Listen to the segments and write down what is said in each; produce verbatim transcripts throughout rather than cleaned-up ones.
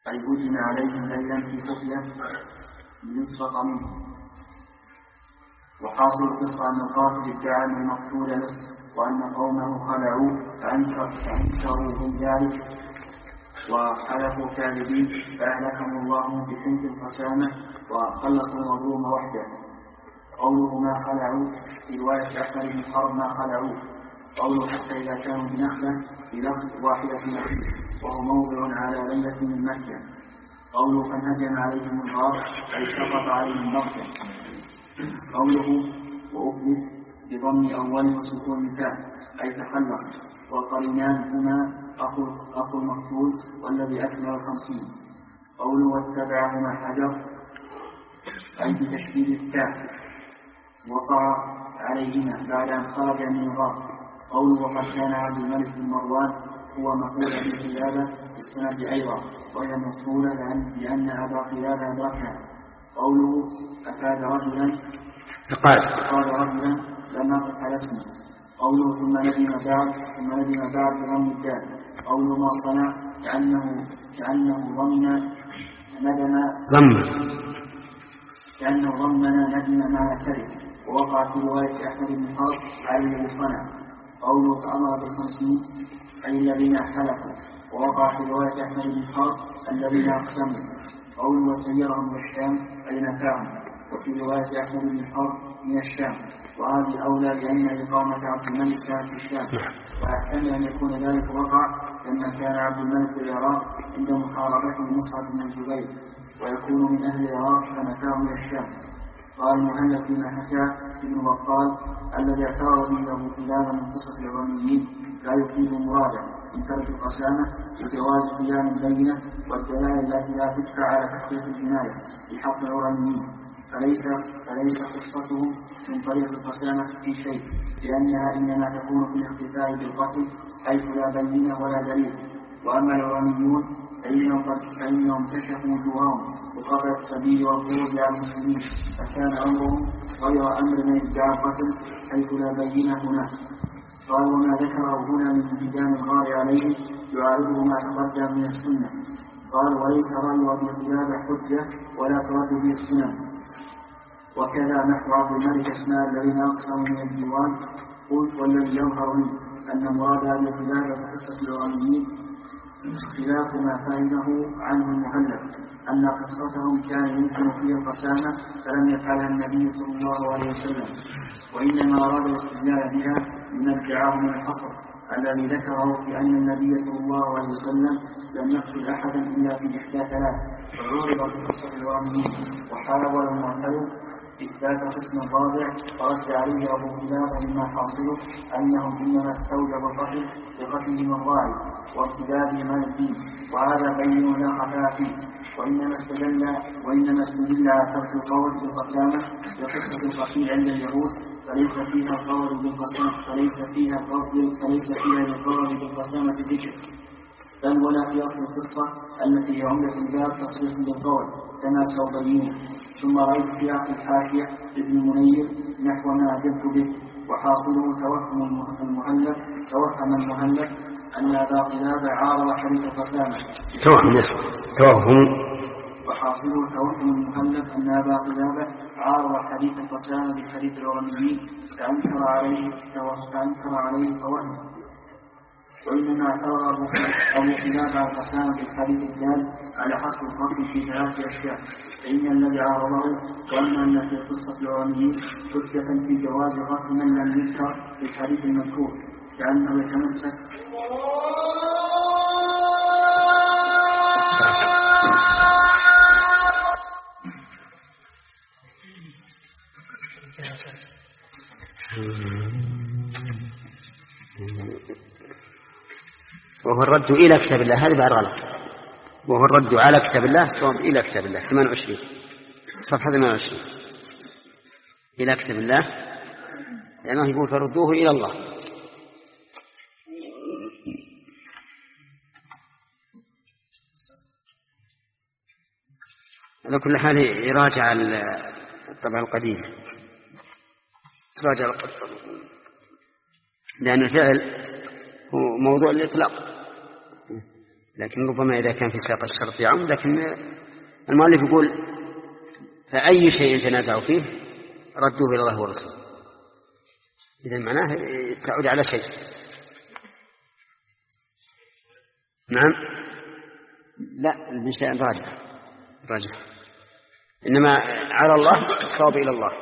أي هجم عليهم ليلا في خفية ليسقط منه. وحاصل القصة أن القاتل ادعى أن المقتول لص وأن قومه خلعوه فأنكروا هم ذلك وحلفوا كاذبين فأهلكهم الله بحنك القسامة وخلصوا المظلوم وحده. قوله ما خلعوا في رواية أحمد بن حرب ما خلعوه. قوله حتى إذا كانوا بنخلة بلفظ واحدة نخل وهو موضع على ليلة من مكة. قوله فانهزم عليهم الغار أي سقط عليهم بغتة. قوله وأفلت بضم أول وسكون الفاء أي تخلص. والقرينان هما أخو, أخو المقتول والذي أكمل الخمسين. قوله واتبعهما حجر أي بتشديد التاء وقع عليهما بعد أن خرج من الغار. قوله وقد كان عبد الملك بن مروان هو مقولة بالقلادة في السند أيضا وهي موصولة لأن أبا قلادة أدركها. قوله أفاد رجلا أفاد رجلا لم ينطق على اسمه. قوله ثم ندم بعد ثم ندم بعد بضم الدال. قوله ما صنع كأنه كأنه ضمن ندم ضمن كأنه ضمن ندم مع كذب. ووقع في رواية أحمد بن حرب على الذي صنع. قوله فأمر بالخمسين أي الذين حلفوا. ووقع في رواية أحمد بن حرب الذين أقسموا. قوله وسيرهم من الشام أي نفعهم. وفي رواية أحمد بن حرب من الشام وهذه أولى لأن إقامة عبد الملك كانت في الشام ويحتمل أن يكون ذلك وقع لما كان عبد الملك في العراق عند محاربته مصعب بن الزبير ويكون من أهل العراق فنفعه من الشام. قال المهلك فيما حكى ابن بطال الذي اعترض به أبو قلابة من قصة العرانيين لا يفيد مرادا من ترك القسامة بجواز قيام البينة والدلائل التي لا تدفع على تحقيق الجناية في حق العرانيين فليس فليس قصتهم من طريق القسامة في شيء لأنها إنما تكون في الاختفاء بالقتل حيث لا بينة ولا دليل. وأما العرانيون فإنهم قد فإنهم كشفوا وجوههم بقطع السبيل والخروج على المسلمين فكان أمرهم غير أمر من ادعى القتل حيث لا بينة هناك. قال وما ذكره هنا من انهدام الغار عليه يعارضه ما تقدم من السنة. قال وليس رأي أبي قلابة حجة ولا ترد به السنن. وكذا نحو عبد الملك اسماء الذين أقسموا من الديوان. قلت والذي يظهر لي أن مراد أبي قلابة في قصة العرانيين اختلاف ما فهمه عنه المهلب أن قصتهم كان يمكن فيها القسامة فلم يفعلها النبي صلى الله عليه وسلم وإنما أراد الاستدلال بها من ادعاه من الحصر الذي ذكره في أن النبي صلى الله عليه وسلم لم يقتل أحدا إلا في إحدى ثلاث فعرض في قصة العرانيين وحاول المعترض إثبات قسم الرابع فرد عليه أبو قلابة مما حاصله أنهم إنما استوجبوا القتل بقتلهم الراعي وارتدادهم عن الدين وهذا بين لا خفاء فيه. وإنما استدل وإنما استدل على ترك القول بالقسامة بقصة القتيل عند اليهود فليس فيها القول بالقسامة فليس فيها القول فليس فيها القول بالقسامة ذكر بل ولا في أصل القصة التي هي عمدة الباب تصريح بالقول كما سأبينه. ثم رأيت في آخر الحاشية ابن منير نحو ما أجبت به وحاصله توهم المهلب توهم المهلب أن أبا قلابة عارض حديث القسامة توهم توهم وحاصله توهم المهلب أن أبا قلابة عارض حديث القسامة بحديث العرانيين فأنكر عليه فأنكر عليه فوهم. وإنما اعترض أبو قلابة على القسامة بالحديث الدال على حصر القتل في ثلاث أشياء فإن الذي عارضه وأن أن في قصة العرانيين حجة في جواز قتل من لم يذكر في الحديث المذكور كأنه يتمسك وهو الرد إلى كتاب الله هذا بعد غلط. وهو الرد على كتاب الله صواب إلى كتاب الله ثمانية وعشرين صفحة ثمانية وعشرين إلى كتاب الله لأنه يقول فردوه إلى الله. على كل حال يراجع الطبع القديم يراجع القديم لأن الفعل هو موضوع الإطلاق لكن ربما إذا كان في سياق الشرط يعم. لكن المؤلف يقول فأي شيء تنازعوا فيه ردوه إلى الله ورسوله، إذا معناه تعود على شيء. نعم، لا بالشيء راجع راجع، إنما على الله الصواب إلى الله.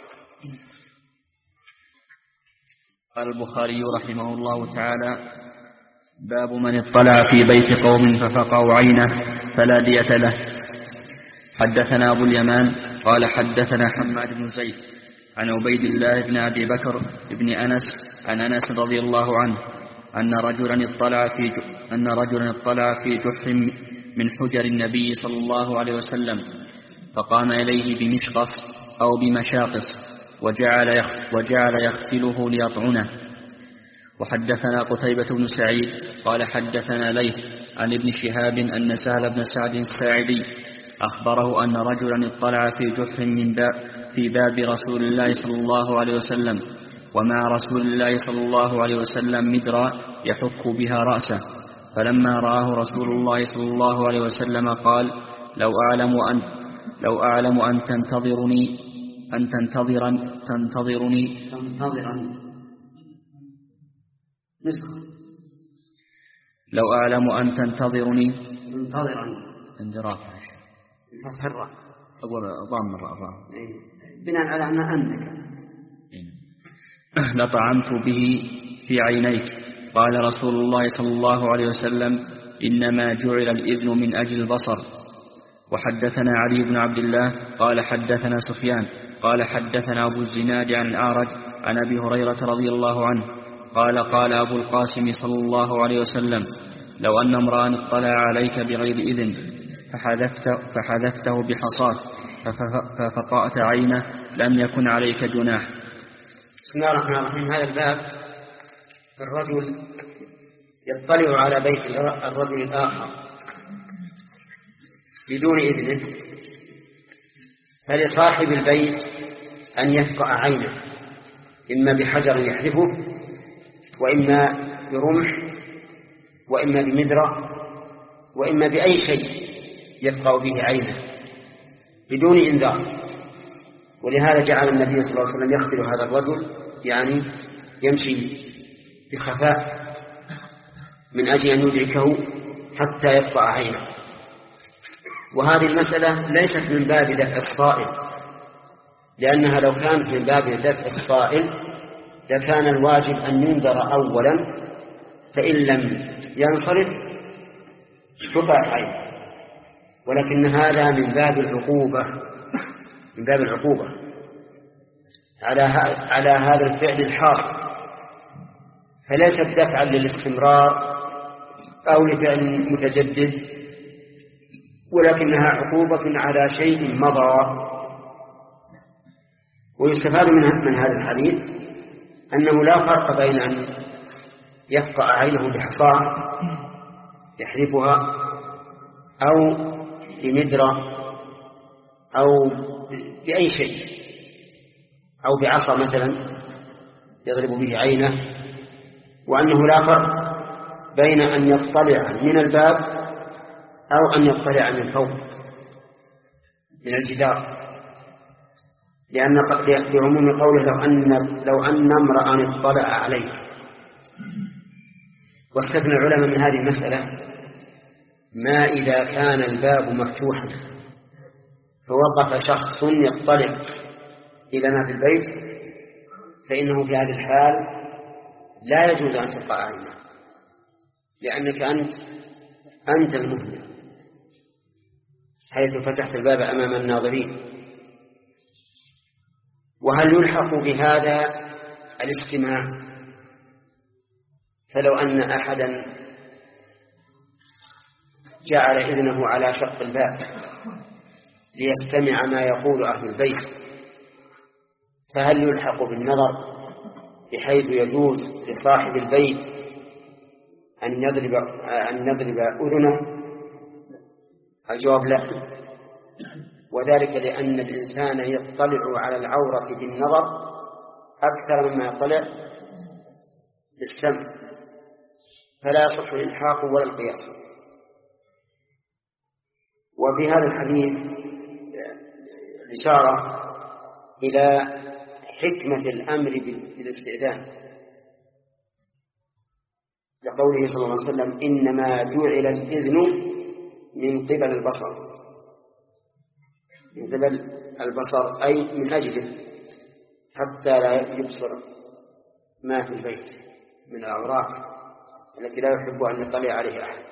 قال البخاري رحمه الله تعالى: باب من اطلع في بيت قوم ففقعوا عينه فلا دية له. حدثنا أبو اليمان قال حدثنا حماد بن زيد عن عبيد الله بن أبي بكر بن أنس عن أنس رضي الله عنه أن رجلا اطلع في ج... أن رجلا اطلع في جحر من حجر النبي صلى الله عليه وسلم، فقام إليه بمشقص أو بمشاقص وجعل يخ... وجعل يختله ليطعنه. وحدثنا قتيبة بن سعيد قال حدثنا ليث عن ابن شهاب أن سهل بن سعد الساعدي أخبره أن رجلا اطلع في جحر من باب في باب رسول الله صلى الله عليه وسلم، ومع رسول الله صلى الله عليه وسلم مدرا يحك بها رأسه، فلما رآه رسول الله صلى الله عليه وسلم قال: لو أعلم أن لو أعلم أن تنتظرني أن تنتظرا تنتظرني تنتظرا لو أعلم أن تنتظرني منتظرا انذراف فتح الراء أقول ضام الراء بناء على أن أنك لطعنت به في عينيك. قال رسول الله صلى الله عليه وسلم: إنما جعل الإذن من أجل البصر. وحدثنا علي بن عبد الله قال حدثنا سفيان قال حدثنا أبو الزناد عن الأعرج عن أبي هريرة رضي الله عنه قال: قال أبو القاسم صلى الله عليه وسلم: لو أن امرأ اطلع عليك بغير إذن فحذفت فحذفته بحصاة ففقأت عينه لم يكن عليك جناح. بسم الله الرحمن الرحيم. هذا الباب الرجل يطلع على بيت الرجل الآخر بدون إذنه، فلصاحب البيت أن يفقأ عينه إما بحجر يحذفه، وإما برمح، وإما بمدرة، وإما بأي شيء يفقأ به عينه بدون إنذار. ولهذا جعل النبي صلى الله عليه وسلم يختل هذا الرجل، يعني يمشي بخفاء من أجل أن يدركه حتى يفقأ عينه. وهذه المسألة ليست من باب دفع الصائل، لأنها لو كانت من باب دفع الصائل لكان الواجب أن ينذر أولا، فإن لم ينصرف قطعت عينه. ولكن هذا من باب العقوبة من باب العقوبة على على هذا الفعل الحاصل، فليست دفعا للاستمرار أو لفعل متجدد، ولكنها عقوبة على شيء مضى. ويستفاد من هذا الحديث أنه لا فرق بين أن يفقأ عينه بحصاة يحذفها أو بمدرة أو بأي شيء أو بعصا مثلا يضرب به عينه، وأنه لا فرق بين أن يطلع من الباب أو أن يطلع من فوق من الجدار، لأن بعموم قوله لو أن لو أن امرأ اطلع عليك. واستثنى العلماء من هذه المسألة ما إذا كان الباب مفتوحا فوقف شخص يطلع إلى ما في البيت، فإنه في هذه الحال لا يجوز أن تقع عينه، لأنك أنت أنت المهمل حيث فتحت الباب أمام الناظرين. وهل يلحق بهذا الاستماع؟ فلو أن أحدا جعل إذنه على شق الباب ليستمع ما يقول أهل البيت، فهل يلحق بالنظر بحيث يجوز لصاحب البيت أن يضرب أن يضرب أذنه؟ الجواب لا، وذلك لأن الإنسان يطلع على العورة بالنظر أكثر مما يطلع بالسمع، فلا يصح الإلحاق ولا القياس. وفي هذا الحديث إشارة إلى حكمة الأمر بالاستئذان، لقوله صلى الله عليه وسلم: إنما جعل الإذن من قبل البصر، من قبل البصر أي من أجله، حتى لا يبصر ما في البيت من الأوراق التي لا يحب أن يطلع عليها أحد.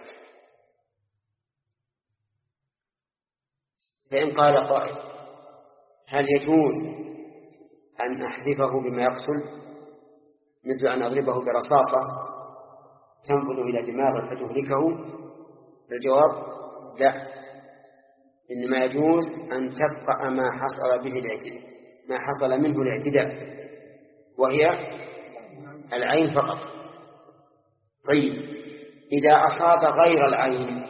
فإن قال قائل: هل يجوز أن أحذفه بما يقتل، مثل أن أضربه برصاصة تنفذ إلى دماغه فتهلكه؟ الجواب: لا، إنما يجوز أن تبقى ما حصل به الاعتداء، ما حصل منه الاعتداء، وهي العين فقط. طيب، إذا أصاب غير العين،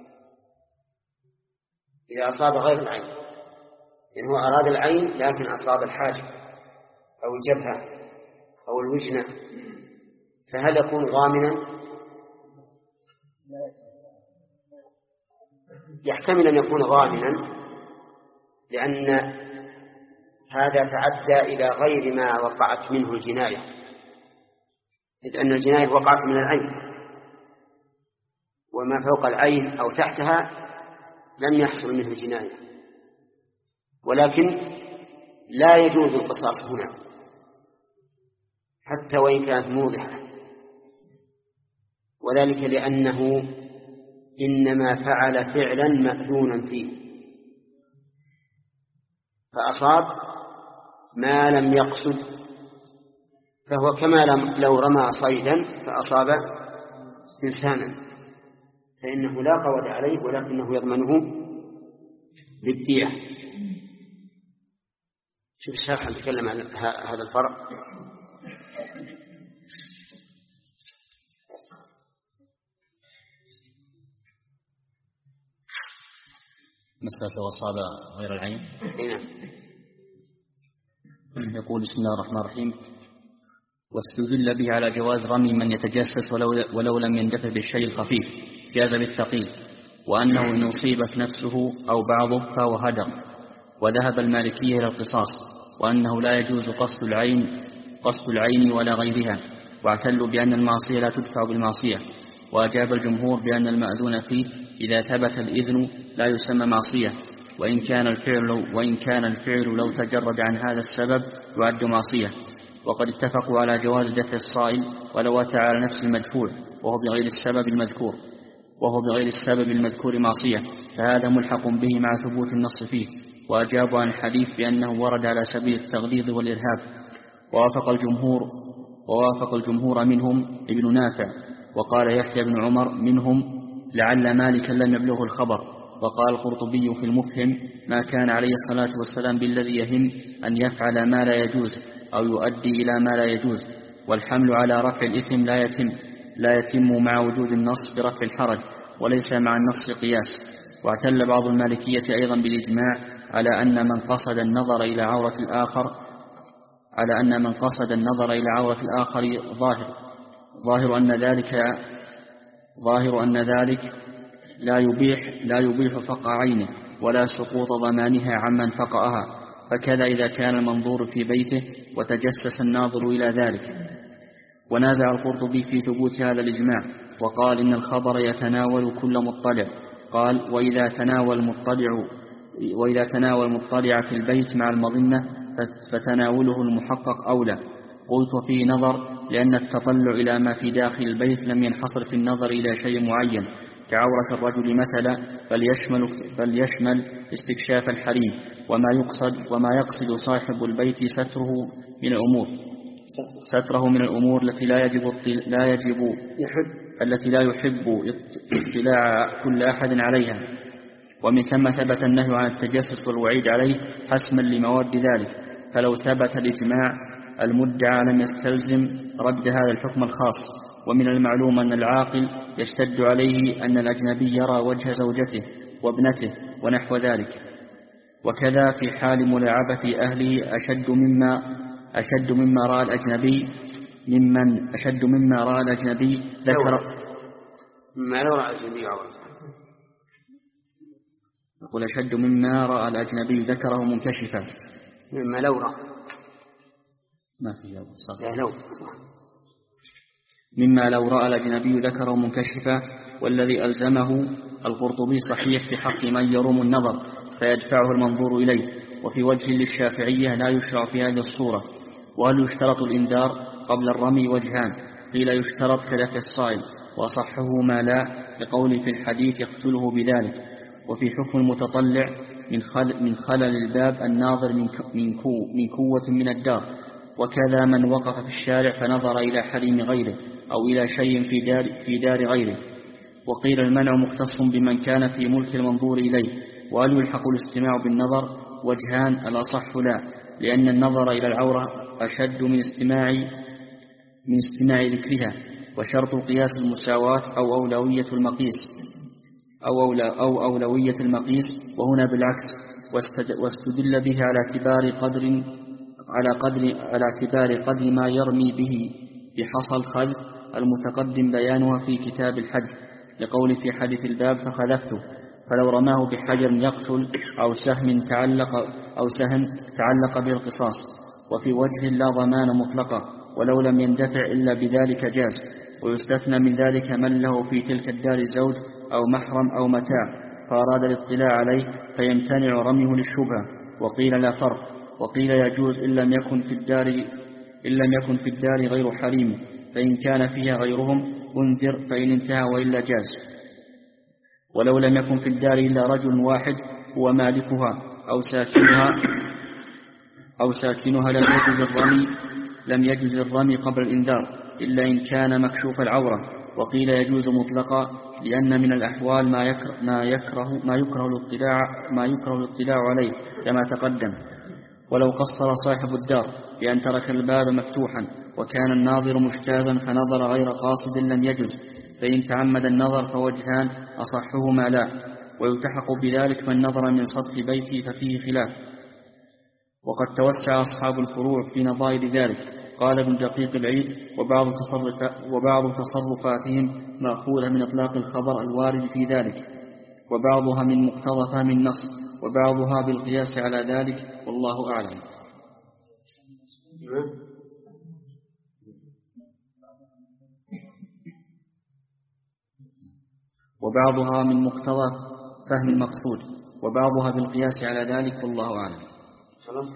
إذا أصاب غير العين يعني هو أراد العين لكن أصاب الحاجب أو الجبهة أو الوجنة، فهل يكون ضامنا؟ يحتمل أن يكون ضامنا، لأن هذا تعدى إلى غير ما وقعت منه الجناية، إذ أن الجناية وقعت من العين، وما فوق العين أو تحتها لم يحصل منه جناية، ولكن لا يجوز القصاص هنا حتى وإن كانت موضحة، وذلك لأنه إنما فعل فعلا مأذونا فيه، فأصاب ما لم يقصد، فهو كما لو رمى صيدا فأصاب إنسانا، فإنه لا قود عليه ولكنه يضمنه بالدية. شوف الشرح نتكلم عن هذا الفرق. مسألة لو أصاب غير العين. نعم. يقول: بسم الله الرحمن الرحيم: واستدل به على جواز رمي من يتجسس ولو, ولو لم يندفع بالشيء الخفيف، جاز بالثقيل، وأنه إن أصيبت نفسه أو بعضه فهو هدر. وذهب المالكية إلى القصاص، وأنه لا يجوز قصد العين قصد العين ولا غيرها، واعتلوا بأن المعصية لا تدفع بالمعصية. وأجاب الجمهور بأن المأذون فيه إذا ثبت الإذن لا يسمى معصية، وإن كان الفعل وإن كان الفعل لو تجرد عن هذا السبب يعد معصية. وقد اتفقوا على جواز دفع الصائل ولو أتى على نفس المدفوع وهو بغير السبب المذكور وهو بغير السبب المذكور معصية، فهذا ملحق به مع ثبوت النص فيه. وأجابوا عن الحديث بأنه ورد على سبيل التغليظ والإرهاب. ووافق الجمهور ووافق الجمهور منهم ابن نافع، وقال يحيى بن عمر منهم لعل مالكا لم يبلغه الخبر. وقال القرطبي في المفهم: ما كان عليه الصلاة والسلام بالذي يهم أن يفعل ما لا يجوز أو يؤدي إلى ما لا يجوز، والحمل على رفع الإثم لا يتم لا يتم مع وجود النص برفع الحرج، وليس مع النص قياس. واعتل بعض المالكية أيضا بالإجماع على أن من قصد النظر إلى عورة الآخر على أن من قصد النظر إلى عورة الآخر ظاهر ظاهر أن ذلك ظاهر أن ذلك لا يبيح لا يبيح فقع عينه ولا سقوط ضمانها عمن فقعها، فكذا إذا كان المنظور في بيته وتجسس الناظر إلى ذلك. ونازع القرطبي في ثبوت هذا الإجماع، وقال إن الخبر يتناول كل مطلع. قال: وإذا تناول المطلع وإذا تناول المطلع في البيت مع المظنة فتناوله المحقق أولى. قلت: وفيه نظر، لأن التطلع إلى ما في داخل البيت لم ينحصر في النظر إلى شيء معين كعورة الرجل مثلا، بل يشمل, بل يشمل استكشاف الحريم، وما يقصد, وما يقصد صاحب البيت ستره من الأمور ستره من الأمور التي لا يجب, لا يجب يحب التي لا يحب اطلاع كل أحد عليها. ومن ثم ثبت النهي عن التجسس والوعيد عليه حسما لمواد ذلك. فلو ثبت الإجماع المدعى لم يستلزم رد هذا الحكم الخاص. ومن المعلوم أن العاقل يشتد عليه أن الأجنبي يرى وجه زوجته وابنته ونحو ذلك. وكذا في حال ملاعبة أهله أشد مما أشد مما رأى الأجنبي ممن أشد مما رأى الأجنبي ذكر ما لو رأى الأجنبي عورة يقول أشد مما رأى الأجنبي ذكره منكشفا. مما لو رأى ما في لو صح. لا لو صح. مما لو رأى الأجنبي ذكره منكشفا، والذي ألزمه القرطبي صحيح في حق من يروم النظر فيدفعه المنظور إليه. وفي وجه للشافعية لا يشرع في هذه الصورة. وهل يشترط الإنذار قبل الرمي؟ وجهان، قيل يشترط كدفع الصائل، وأصحه ما لا، لقول في الحديث يقتله بذلك. وفي حكم المتطلع من, خل من خلل الباب الناظر من, من, كو من كوة من الدار، وكذا من وقف في الشارع فنظر إلى حريم غيره أو إلى شيء في دار, في دار غيره. وقيل المنع مختص بمن كان في ملك المنظور إليه. وهل يلحق الاستماع بالنظر؟ وجهان، الأصح لا، لأن النظر إلى العورة أشد من استماع من استماع ذكرها. وشرط القياس المساواة أو أولوية المقيس أو, أولى أو أولوية المقيس، وهنا بالعكس. واستدل به على اعتبار قدر على قدر على اعتبار قدر ما يرمي به بحصى الخذ المتقدم بيانها في كتاب الحج، لقول في حديث الباب فخذفته، فلو رماه بحجر يقتل أو سهم تعلق أو سهم تعلق به القصاص. وفي وجه لا ضمان مطلقة، ولو لم يندفع إلا بذلك جاز. ويستثنى من ذلك من له في تلك الدار زوج أو محرم أو متاع فأراد الاطلاع عليه فيمتنع رميه للشبهة. وقيل لا فرق. وقيل يجوز إن لم يكن في الدار إن لم يكن في الدار غير حريم، فإن كان فيها غيرهم انذر، فإن انتهى وإلا جاز. ولو لم يكن في الدار إلا رجل واحد هو مالكها أو ساكنها أو ساكنها لم يجوز الرمي لم يجوز الرمي قبل الإنذار إلا إن كان مكشوف العورة. وقيل يجوز مطلقا، لأن من الأحوال ما يكره ما يكره ما يكره الاطلاع ما يكره الاطلاع عليه كما تقدم. ولو قصر صاحب الدار بأن ترك الباب مفتوحا وكان الناظر مجتازا فنظر غير قاصد لم يجوز، فإن تعمد النظر فوجهان، أصحهما لا. ويلتحق بذلك من نظر من سطح بيته ففيه خلاف. وقد توسع أصحاب الفروع في نظائر ذلك. قال ابن دقيق العيد وبعض, وبعض تصرفاتهم مأخوذة من إطلاق الخبر الوارد في ذلك، وبعضها من مقتضى فهم النص، وبعضها بالقياس على ذلك، والله أعلم. وبعضها من مقتضى فهم المقصود، وبعضها بالقياس على ذلك، والله أعلم. خلاص.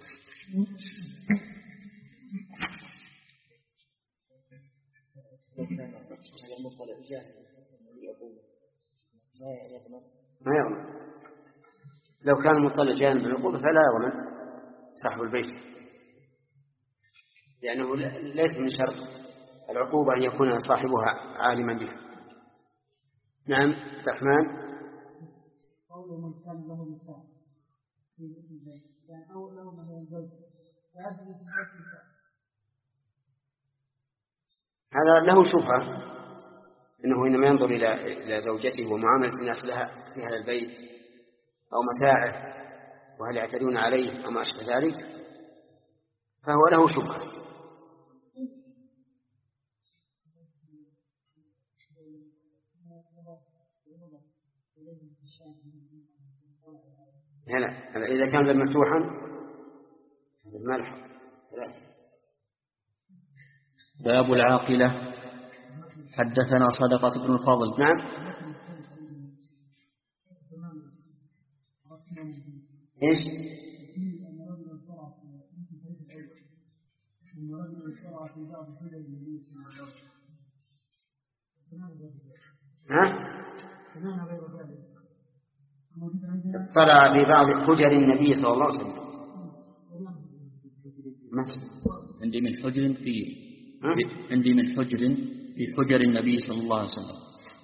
ما يضمن. لو كان المطلع جانب العقوبة فلا يضمن صاحب البيت، لأنه ليس من شرط العقوبة أن يكون صاحبها عالما بها. نعم عبد الرحمن. قوله من كان له نساء في البيت، يعني أو له من الزوج يعد في البيت، هذا له شبهة إنه إنما ينظر إلى إلى زوجته ومعاملة الناس لها في هذا البيت أو متاعه وهل يعتدون عليه أو ما أشبه ذلك، فهو له شبهة. هنا إذا كان مفتوحا ما له. باب العاقلة. حدثنا صدقة بن الفضل. نعم. إيش؟ ها؟ اطلع ببعض حجر النبي صلى الله عليه وسلم. عندي من حجر في عندي من حجر في حجر النبي صلى الله عليه وسلم.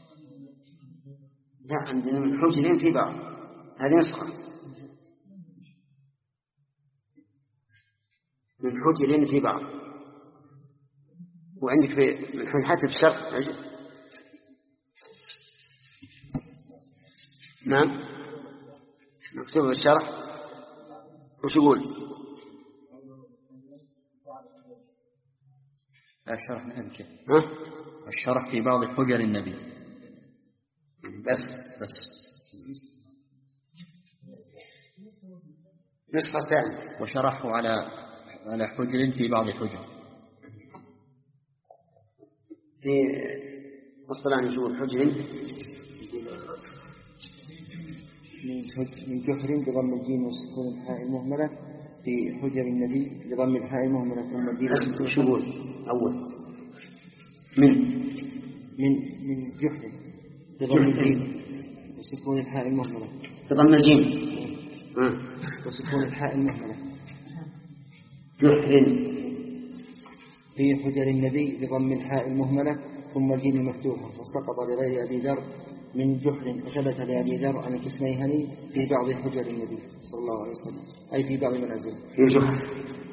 لا، عندنا من حجر في بعض، هذه نسخة من حجر في بعض، وعندك في حتى في الشرق. نعم مكتوب في الشرح. وش يقول؟ الشرح نعم كيف؟ ها؟ الشرح في بعض حجر النبي بس بس نسخة ثانية. وشرحه على على حجر في بعض حجر. في مصطلح نشوف حجر من جحر بضم الجيم وسكون الحاء المهملة في حجر النبي بضم الحاء المهملة ثم الجيم. شو أول من من من جحر بضم الجيم وسكون الحاء المهملة بضم الجيم وسكون الحاء المهملة جحر في حجر النبي بضم الحاء المهملة ثم الجيم المفتوحة. وسقط لغير أبي ذر من جحر وثبت لأبي ذر عن الكسميهني في بعض حجر النبي صلى الله عليه وسلم أي في بعض منازله. في جحر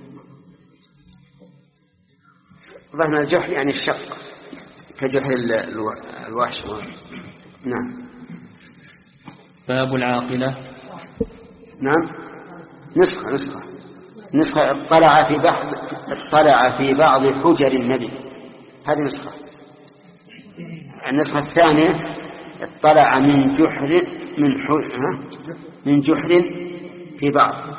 ظهر الجحر يعني الشق كجحر الوحش. نعم. باب العاقلة. نعم نسخة نسخة نسخة اطلع في بعض اطلع في بعض حجر النبي، هذه نسخة. النسخة الثانية اطلع من جحر من حجر من جحر في بعض.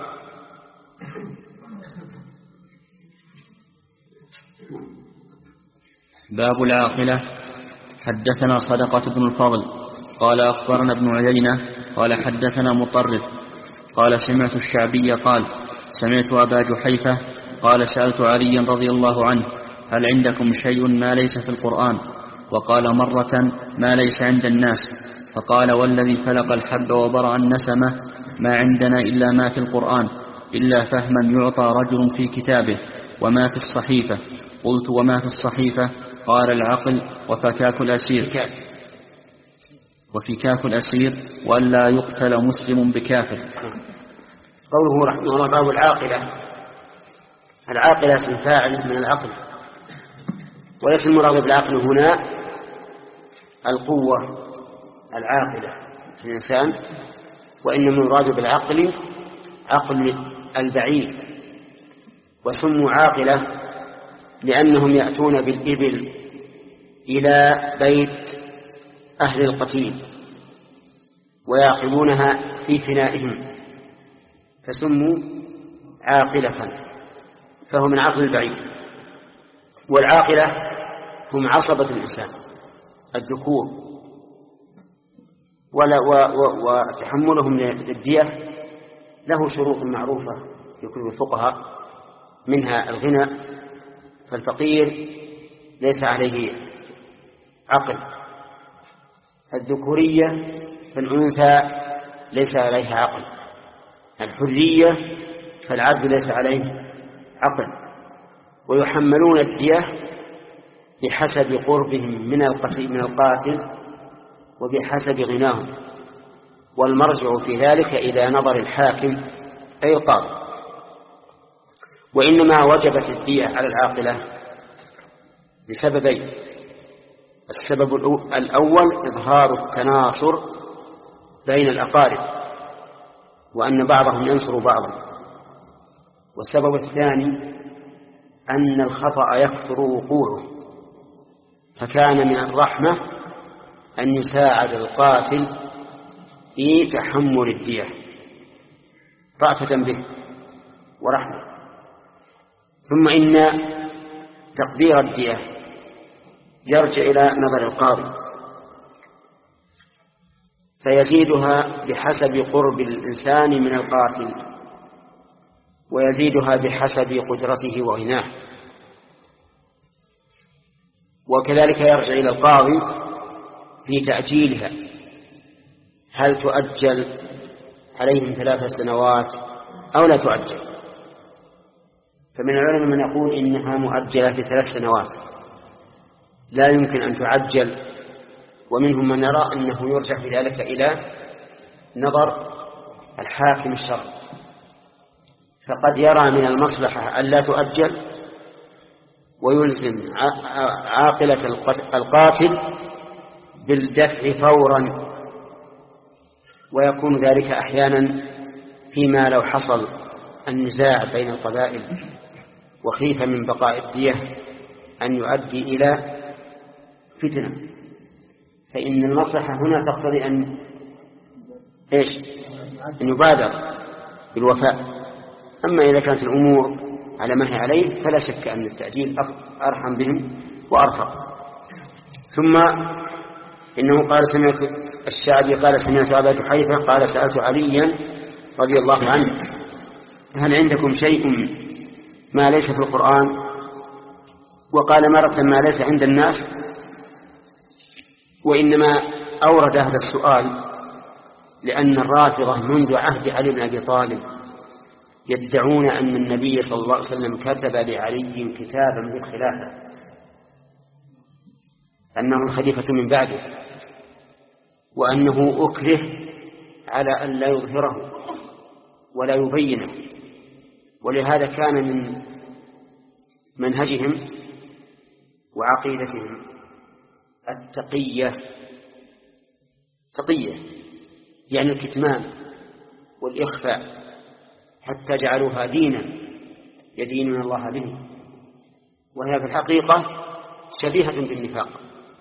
باب العاقلة. حدثنا صدقة بن الفضل قال أخبرنا ابن عيينة قال حدثنا مطرف قال سمعت الشعبي قال سمعت أبا جحيفة قال سألت علي رضي الله عنه هل عندكم شيء ما ليس في القرآن؟ وقال مرة ما ليس عند الناس. فقال والذي فلق الحب وبرأ النسمة ما عندنا إلا ما في القرآن إلا فهما يعطى رجل في كتابه وما في الصحيفة. قلت وما في الصحيفة؟ قال العقل وفكاك الأسير وفكاك الأسير وألا يقتل مسلم بكافر. قوله رحمه الله باب العاقلة. العاقلة اسم فاعل من العقل، وليس المراد بالعقل هنا القوة العاقلة في الإنسان، وإنما المراد بالعقل عقل البعيد. وسموا عاقلة لأنهم يأتون بالإبل إلى بيت أهل القتيل ويعقلونها في فنائهم فسموا عاقلة، فهو من عقل البعيد. والعاقلة هم عصبة الإنسان الذكور، وتحملهم للدية له شروط معروفة في كتب الفقهاء، منها الغنى، فالفقير ليس عليه عقل، الذكورية فالأنثى ليس عليها عقل، الحرية فالعبد ليس عليه عقل. ويحملون الدية بحسب قربهم من القتيل من القاتل وبحسب غناهم، والمرجع في ذلك إلى نظر الحاكم أي القاضي. وإنما وجبت الدية على العاقلة لسببين: السبب الأول إظهار التناصر بين الأقارب وأن بعضهم ينصر بعضا، والسبب الثاني أن الخطأ يكثر وقوعه، فكان من الرحمة أن يساعد القاتل في تحمل الدية رأفة به ورحمة. ثم إن تقدير الدية يرجع إلى نظر القاضي فيزيدها بحسب قرب الإنسان من القاتل، ويزيدها بحسب قدرته وغناه. وكذلك يرجع إلى القاضي في تأجيلها، هل تؤجل عليهم ثلاث سنوات أو لا تؤجل؟ فمن العلماء من يقول إنها مؤجلة بثلاث سنوات لا يمكن أن تعجل، ومنهم من يرى أنه يرجع في ذلك إلى نظر الحاكم الشرعي، فقد يرى من المصلحة ألا تؤجل ويلزم عاقلة القاتل بالدفع فورا، ويكون ذلك أحيانا فيما لو حصل النزاع بين القبائل وخيف من بقاء الدية أن يؤدي إلى فتنة، فإن المصلحة هنا تقتضي أن إيش؟ أن يبادر بالوفاء. أما إذا كانت الأمور على ما هي عليه فلا شك أن التعجيل أرحم بهم وأرفق. ثم إنه قال سمعت الشعبي قال سمعت أبا جحيفة قال سألت عليا رضي الله عنه هل عندكم شيء ما ليس في القرآن؟ وقال مرة ما ليس عند الناس. وإنما أورد هذا السؤال لأن الرافضة منذ عهد علي بن أبي طالب يدعون أن النبي صلى الله عليه وسلم كتب لعلي كتابا بالخلافة أنه الخليفة من بعده، وأنه أكره على أن لا يظهره ولا يبينه. ولهذا كان من منهجهم وعقيدتهم التقية تقية يعني الكتمان والإخفاء، حتى جعلوها دينا يدينون الله به، وهي في الحقيقة شبيهة بالنفاق.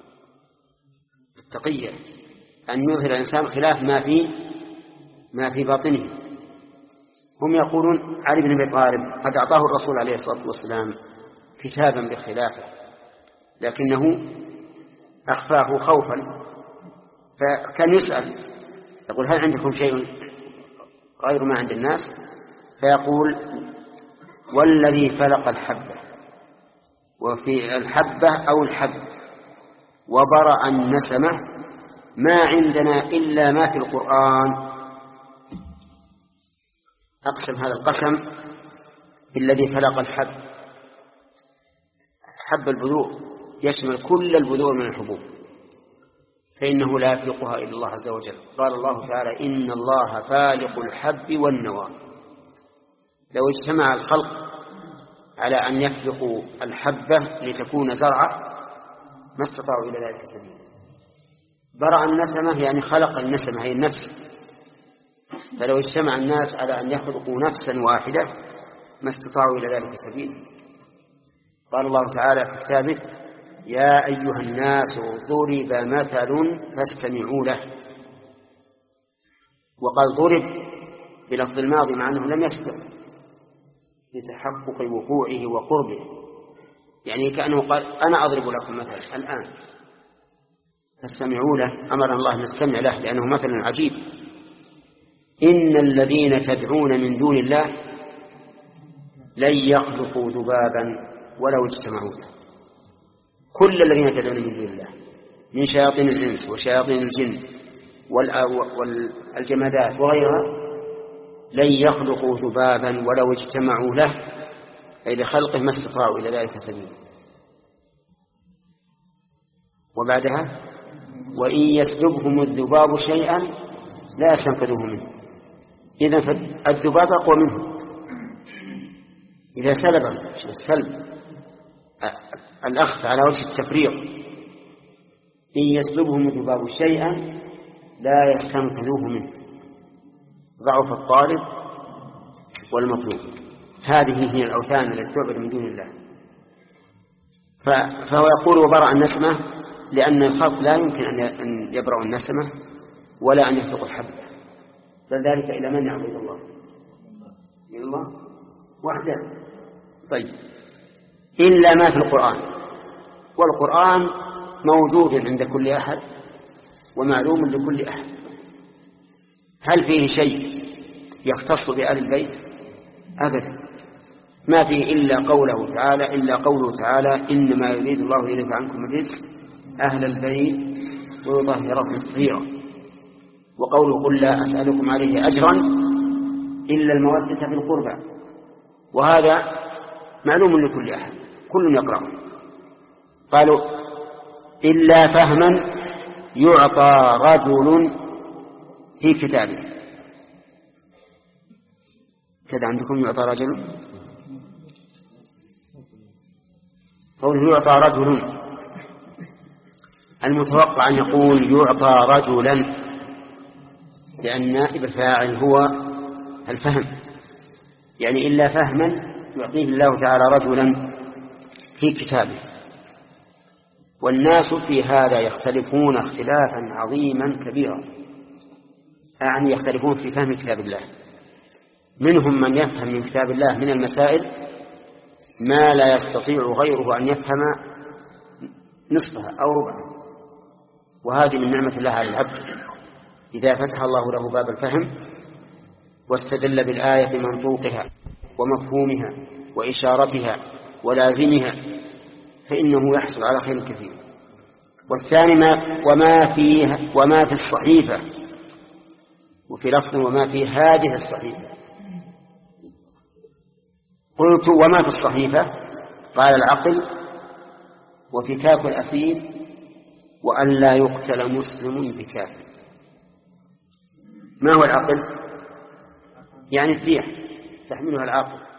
التقية أن يظهر الإنسان خلاف ما في ما في باطنه. هم يقولون علي بن أبي طالب قد أعطاه الرسول عليه الصلاة والسلام كتابا بالخلافة لكنه أخفاه خوفا، فكان يسأل يقول هل عندكم شيء غير ما عند الناس؟ فيقول والذي فلق الحبة، وفي الحبة أو الحب وبرأ النسمة ما عندنا إلا ما في القرآن. أقسم هذا القسم الذي فلق الحب. حب البذور يشمل كل البذور من الحبوب، فإنه لا يفلقها إلا الله عز وجل. قال الله تعالى إن الله فالق الحب والنوى. لو اجتمع الخلق على أن يفلقوا الحبة لتكون زرعة ما استطاعوا إلى ذلك سبيلا. برأ النسمة يعني خلق النسمة هي النفس، فلو اجتمع الناس على أن يخلقوا نفسا واحدة ما استطاعوا إلى ذلك سبيلا. قال الله تعالى في كتابه يا أيها الناس ضرب مثل فاستمعوا له. وقال ضرب بلفظ الماضي مع أنه لم يسبق لتحقق وقوعه وقربه، يعني كأنه قال أنا أضرب لكم مثل الآن فاستمعوا له. أمر الله نستمع له لأنه مثل عجيب. إن الذين تدعون من دون الله لن يخلقوا ذبابا ولو اجتمعوا له. كل الذين تدعون من دون الله من شياطين الإنس وشياطين الجن والجمادات وغيرها لن يخلقوا ذبابا ولو اجتمعوا له، أي لخلقه ما استطاعوا إلى ذلك سبيلا. وبعدها وإن يسلبهم الذباب شيئا لا يستنقذوه منه. إذن الذباب أقوى منه إذا سلب السلب الأخذ على وجه التفريط. إن يسلبهم الذباب شيئا لا يستنقذوه منه. ضعف الطالب والمطلوب. هذه هي الأوثان التي تعبد من دون الله. فهو يقول وبرأ النسمة لأن الخلق لا يمكن أن يبرأ النسمة ولا أن يخلق الحبة، فذلك إلى من يعبد الله؟ إلى الله وحده. طيب إلا ما في القرآن، والقرآن موجود عند كل أحد ومعلوم لكل أحد. هل فيه شيء يختص بآل البيت؟ أبدا، ما فيه إلا قوله تعالى إلا قوله تعالى إنما يريد الله ليذهب عنكم الرجس أهل البيت ويطهركم تطهيرا. وقوله قل لا أسألكم عليه أجرا إلا المودة في القربى، وهذا معلوم لكل أحد كل يقرأه. قالوا إلا فهما يعطى رجل في كتابه. كذا عندكم يعطى رجل، قوله يعطى رجل المتوقع أن يقول يعطى رجلا، لأن نائب الفاعل هو الفهم، يعني إلا فهما يعطيه الله تعالى رجلا في كتابه. والناس في هذا يختلفون اختلافا عظيما كبيرا، يعني يختلفون في فهم كتاب الله. منهم من يفهم من كتاب الله من المسائل ما لا يستطيع غيره أن يفهم نصفها أو ربعها، وهذه من نعمة الله على العبد إذا فتح الله له باب الفهم واستدل بالآية بمنطوقها ومفهومها وإشارتها ولازمها فإنه يحصل على خير كثير. والثاني ما وما فيه وما في الصحيفة، وفي لفظ وما في هذه الصحيفة. قلت وما في الصحيفة؟ قال العقل وفكاك الأسير وأن لا يقتل مسلم بكافر. ما هو العقل؟ يعني الدية تحملها العاقل.